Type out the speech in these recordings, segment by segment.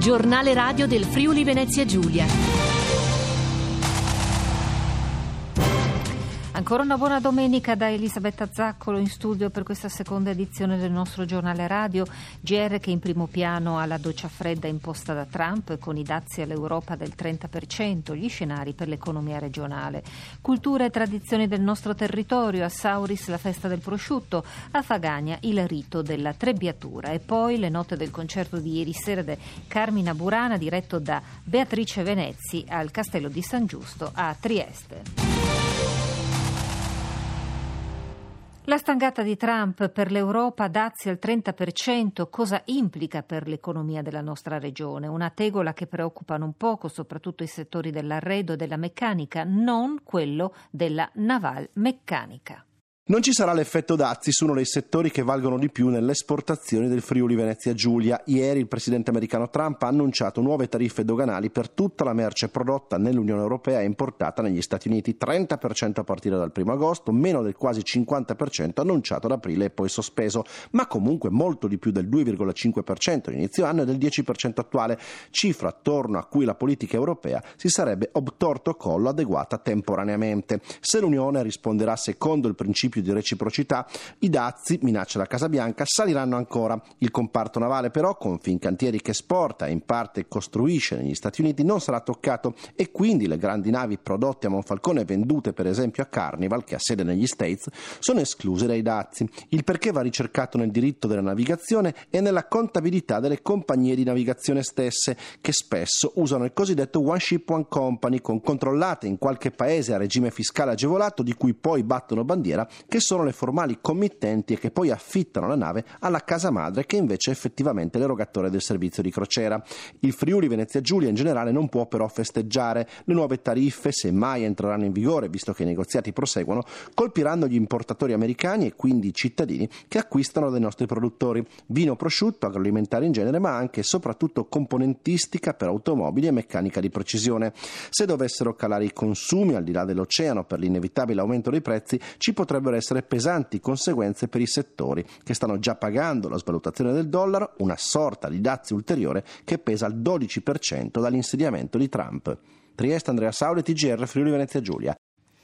Giornale radio del Friuli Venezia Giulia. Ancora una buona domenica da Elisabetta Zaccolo in studio per questa seconda edizione del nostro giornale radio. GR che in primo piano ha la doccia fredda imposta da Trump con i dazi all'Europa del 30%, gli scenari per l'economia regionale. Cultura e tradizioni del nostro territorio, a Sauris la festa del prosciutto, a Fagagna il rito della trebbiatura e poi le note del concerto di ieri sera di Carmina Burana diretto da Beatrice Venezzi al Castello di San Giusto a Trieste. La stangata di Trump per l'Europa, dazi al 30%, cosa implica per l'economia della nostra regione? Una tegola che preoccupa non poco, soprattutto i settori dell'arredo e della meccanica, non quello della navalmeccanica. Non ci sarà l'effetto dazi su uno dei settori che valgono di più nelle esportazioni del Friuli Venezia Giulia. Ieri il presidente americano Trump ha annunciato nuove tariffe doganali per tutta la merce prodotta nell'Unione Europea e importata negli Stati Uniti, 30% a partire dal 1 agosto, meno del quasi 50% annunciato ad aprile e poi sospeso, ma comunque molto di più del 2,5% all'inizio anno e del 10% attuale, cifra attorno a cui la politica europea si sarebbe obtorto collo adeguata temporaneamente. Se l'Unione risponderà secondo il principio di reciprocità, i dazi, minaccia la Casa Bianca, saliranno ancora. Il comparto navale però, con Fincantieri che esporta e in parte costruisce negli Stati Uniti, non sarà toccato e quindi le grandi navi prodotte a Monfalcone e vendute per esempio a Carnival, che ha sede negli States, sono escluse dai dazi. Il perché va ricercato nel diritto della navigazione e nella contabilità delle compagnie di navigazione stesse, che spesso usano il cosiddetto One Ship One Company, con controllate in qualche paese a regime fiscale agevolato, di cui poi battono bandiera, che sono le formali committenti e che poi affittano la nave alla casa madre, che invece è effettivamente l'erogatore del servizio di crociera. Il Friuli Venezia Giulia in generale non può però festeggiare. Le nuove tariffe, se mai entreranno in vigore, visto che i negoziati proseguono, colpiranno gli importatori americani e quindi i cittadini che acquistano dai nostri produttori. Vino, prosciutto, agroalimentare in genere, ma anche e soprattutto componentistica per automobili e meccanica di precisione. Se dovessero calare i consumi al di là dell'oceano per l'inevitabile aumento dei prezzi, ci potrebbero essere pesanti conseguenze per i settori che stanno già pagando la svalutazione del dollaro, una sorta di dazi ulteriore che pesa al 12% dall'insediamento di Trump. Trieste, Andrea Sauli, TGR, Friuli Venezia Giulia.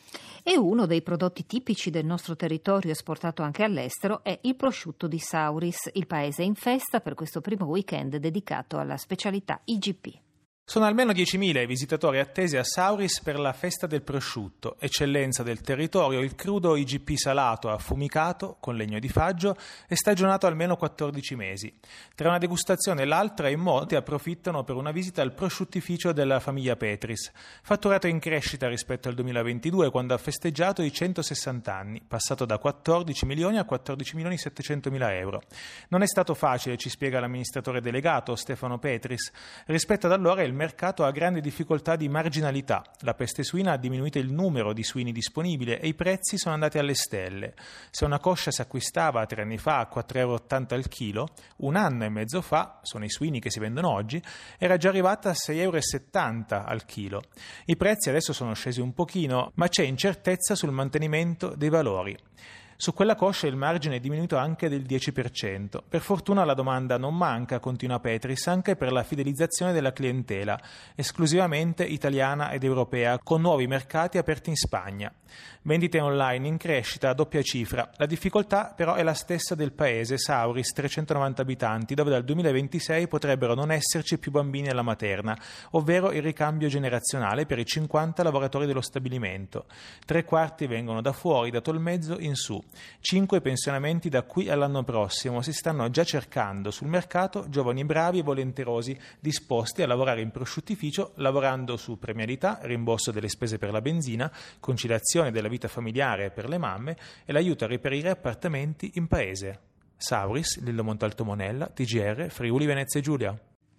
E uno dei prodotti tipici del nostro territorio esportato anche all'estero è il prosciutto di Sauris. Il paese è in festa per questo primo weekend dedicato alla specialità IGP. Sono almeno 10.000 i visitatori attesi a Sauris per la festa del prosciutto, eccellenza del territorio. Il crudo IGP salato affumicato con legno di faggio è stagionato almeno 14 mesi. Tra una degustazione e l'altra in molti approfittano per una visita al prosciuttificio della famiglia Petris, fatturato in crescita rispetto al 2022 quando ha festeggiato i 160 anni, passato da 14 milioni a 14 milioni 700 mila euro. Non è stato facile, ci spiega l'amministratore delegato Stefano Petris. Rispetto ad allora il mercato ha grande difficoltà di marginalità. La peste suina ha diminuito il numero di suini disponibili e i prezzi sono andati alle stelle. Se una coscia si acquistava 3 anni fa a 4,80 euro al chilo, un anno e mezzo fa, sono i suini che si vendono oggi, era già arrivata a 6,70 euro al chilo. I prezzi adesso sono scesi un pochino, ma c'è incertezza sul mantenimento dei valori. Su quella coscia il margine è diminuito anche del 10%. Per fortuna la domanda non manca, continua Petris, anche per la fidelizzazione della clientela, esclusivamente italiana ed europea, con nuovi mercati aperti in Spagna. Vendite online in crescita a doppia cifra. La difficoltà però è la stessa del paese, Sauris, 390 abitanti, dove dal 2026 potrebbero non esserci più bambini alla materna, ovvero il ricambio generazionale per i 50 lavoratori dello stabilimento. 3/4 vengono da fuori, da Tolmezzo in su. 5 pensionamenti da qui all'anno prossimo. Si stanno già cercando sul mercato giovani bravi e volenterosi disposti a lavorare in prosciuttificio, lavorando su premialità, rimborso delle spese per la benzina, conciliazione della vita familiare per le mamme e l'aiuto a reperire appartamenti in paese. Sauris, Lillo Montalto Monella, TGR, Friuli Venezia Giulia.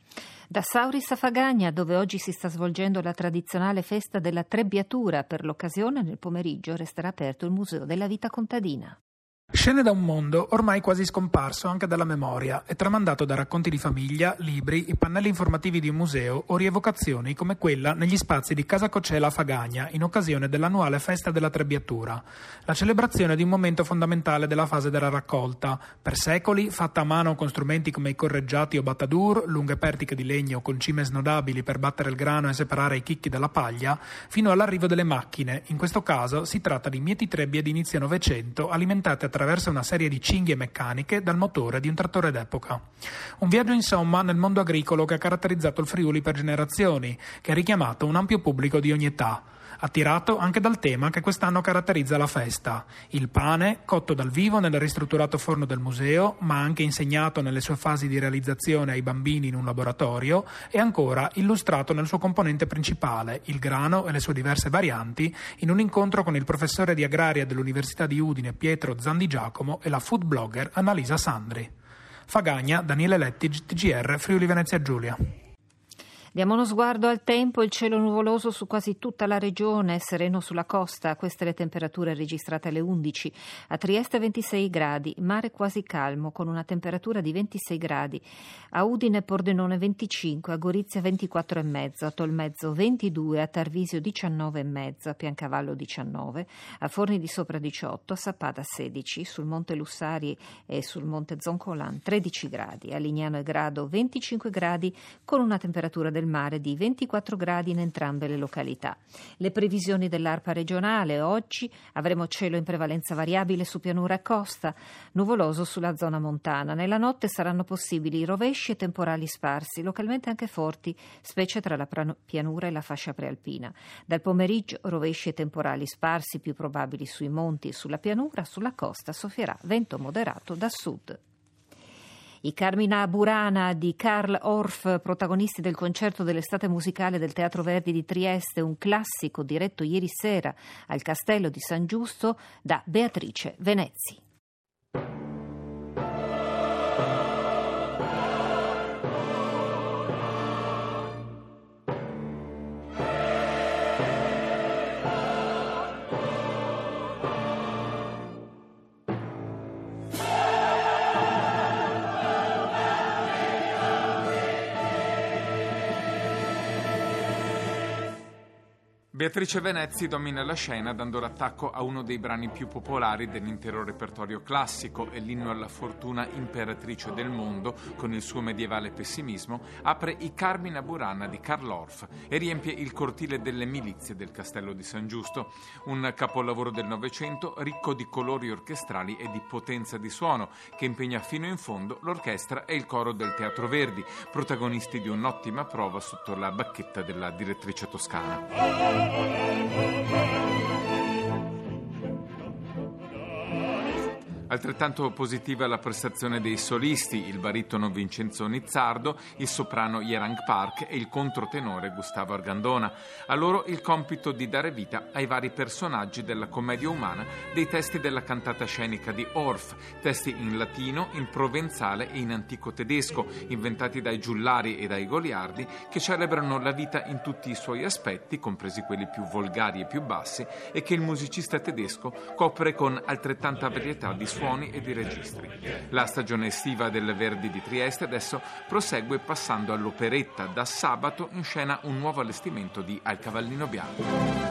Da Sauris a Fagagna, dove oggi si sta svolgendo la tradizionale festa della trebbiatura, per l'occasione nel pomeriggio resterà aperto il Museo della Vita Contadina. Scene da un mondo ormai quasi scomparso anche dalla memoria e tramandato da racconti di famiglia, libri, i pannelli informativi di un museo o rievocazioni come quella negli spazi di Casa Cocela a Fagagna in occasione dell'annuale Festa della Trebbiatura, la celebrazione di un momento fondamentale della fase della raccolta, per secoli fatta a mano con strumenti come i correggiati o battadur, lunghe pertiche di legno con cime snodabili per battere il grano e separare i chicchi dalla paglia, fino all'arrivo delle macchine. In questo caso si tratta di mieti trebbie di inizio Novecento alimentate attraverso una serie di cinghie meccaniche dal motore di un trattore d'epoca. Un viaggio insomma nel mondo agricolo che ha caratterizzato il Friuli per generazioni, che ha richiamato un ampio pubblico di ogni età, attirato anche dal tema che quest'anno caratterizza la festa: il pane cotto dal vivo nel ristrutturato forno del museo, ma anche insegnato nelle sue fasi di realizzazione ai bambini in un laboratorio e ancora illustrato nel suo componente principale, il grano e le sue diverse varianti, in un incontro con il professore di agraria dell'Università di Udine Pietro Zandi Giacomo e la food blogger Annalisa Sandri. Fagagna, Daniele Letti, TGR, Friuli Venezia Giulia. Diamo uno sguardo al tempo, il cielo nuvoloso su quasi tutta la regione, sereno sulla costa, queste le temperature registrate alle 11, a Trieste 26 gradi, mare quasi calmo con una temperatura di 26 gradi, a Udine e Pordenone 25, a Gorizia 24,5, a Tolmezzo 22, a Tarvisio 19,5, a Piancavallo 19, a Forni di Sopra 18, a Sappada 16, sul Monte Lussari e sul Monte Zoncolan 13 gradi, a Lignano e Grado 25 gradi con una temperatura del mare di 24 gradi in entrambe le località. Le previsioni dell'ARPA regionale: oggi avremo cielo in prevalenza variabile su pianura e costa, nuvoloso sulla zona montana. Nella notte saranno possibili rovesci e temporali sparsi, localmente anche forti, specie tra la pianura e la fascia prealpina. Dal pomeriggio rovesci e temporali sparsi più probabili sui monti e sulla pianura, sulla costa soffierà vento moderato da sud. I Carmina Burana di Carl Orff, protagonisti del concerto dell'estate musicale del Teatro Verdi di Trieste, un classico diretto ieri sera al Castello di San Giusto da Beatrice Venezzi. Beatrice Venezzi domina la scena dando l'attacco a uno dei brani più popolari dell'intero repertorio classico, e l'inno alla fortuna imperatrice del mondo, con il suo medievale pessimismo, apre i Carmina Burana di Carl Orff e riempie il cortile delle milizie del Castello di San Giusto. Un capolavoro del Novecento ricco di colori orchestrali e di potenza di suono, che impegna fino in fondo l'orchestra e il coro del Teatro Verdi, protagonisti di un'ottima prova sotto la bacchetta della direttrice toscana. Altrettanto positiva la prestazione dei solisti, il baritono Vincenzo Nizzardo, il soprano Yerang Park e il controtenore Gustavo Argandona. A loro il compito di dare vita ai vari personaggi della commedia umana dei testi della cantata scenica di Orff, testi in latino, in provenzale e in antico tedesco, inventati dai giullari e dai goliardi, che celebrano la vita in tutti i suoi aspetti, compresi quelli più volgari e più bassi, e che il musicista tedesco copre con altrettanta varietà di suoni e di registri. La stagione estiva del Verdi di Trieste adesso prosegue passando all'operetta. Da sabato in scena un nuovo allestimento di Al Cavallino Bianco.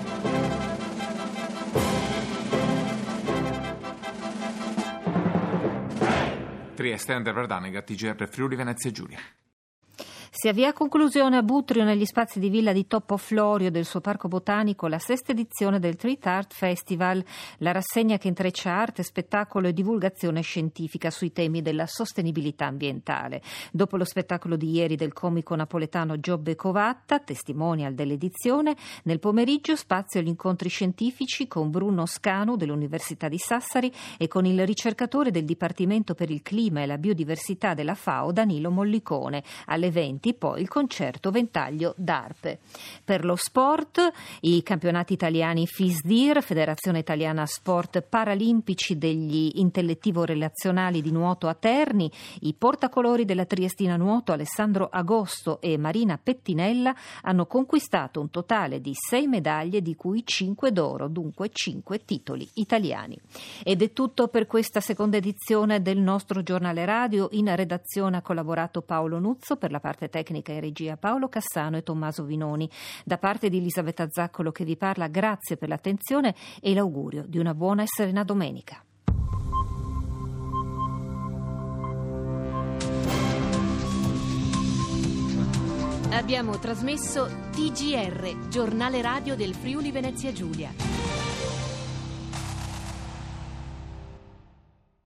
Trieste, Ander Vardanega, TGR Friuli Venezia Giulia. Si avvia a conclusione a Butrio, negli spazi di Villa di Toppo Florio del suo parco botanico, la 6ª edizione del Treat Art Festival, la rassegna che intreccia arte, spettacolo e divulgazione scientifica sui temi della sostenibilità ambientale. Dopo lo spettacolo di ieri del comico napoletano Giobbe Covatta, testimonial dell'edizione, nel pomeriggio spazio agli incontri scientifici con Bruno Scanu dell'Università di Sassari e con il ricercatore del Dipartimento per il Clima e la Biodiversità della FAO Danilo Mollicone. Alle 20 20, poi il concerto Ventaglio d'Arpe. Per lo sport, i campionati italiani FISDIR, Federazione Italiana Sport Paralimpici degli Intellettivo-Relazionali di nuoto a Terni, i portacolori della Triestina Nuoto Alessandro Agosto e Marina Pettinella hanno conquistato un totale di 6 medaglie, di cui 5 d'oro, dunque 5 titoli italiani. Ed è tutto per questa seconda edizione del nostro giornale radio. In redazione ha collaborato Paolo Nuzzo, per la parte tecnica e regia Paolo Cassano e Tommaso Vinoni. Da parte di Elisabetta Zaccolo che vi parla, grazie per l'attenzione e l'augurio di una buona e serena domenica. Abbiamo trasmesso TGR, giornale radio del Friuli Venezia Giulia.